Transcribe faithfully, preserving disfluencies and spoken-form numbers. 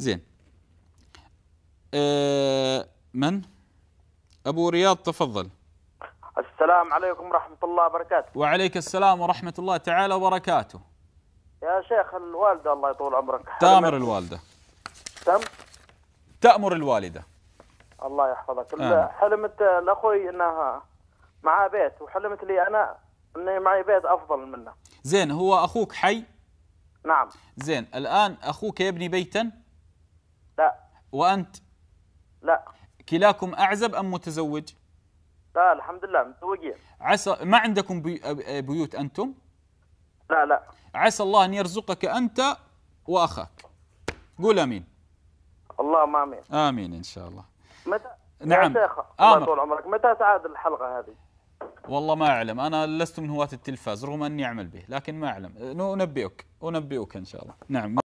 زين. أه من؟ أبو رياض تفضل. السلام عليكم ورحمة الله وبركاته. وعليك السلام ورحمة الله تعالى وبركاته. يا شيخ الوالدة الله يطول عمرك تأمر الوالدة. تم؟ تأمر الوالدة. الله يحفظك. آمين. حلمت لأخوي إنها معاه بيت، وحلمت لي أنا إني معي بيت أفضل منه. زين، هو أخوك حي؟ نعم. زين، الآن أخوك يبني بيتا؟ لا. وأنت؟ لا. كلاكم أعزب أم متزوج؟ لا الحمد لله متزوجين. عسى ما عندكم بي بيوت أنتم؟ لا لا. عسى الله أن يرزقك أنت وأخاك. قول آمين. اللهم آمين. آمين إن شاء الله. متى؟ نعم. يا شيخ الله يطول عمرك، متى تعاد الحلقة هذه؟ والله ما أعلم، أنا لست من هواة التلفاز رغم أني أعمل به، لكن ما أعلم. أنبئك أنبئك إن شاء الله. نعم.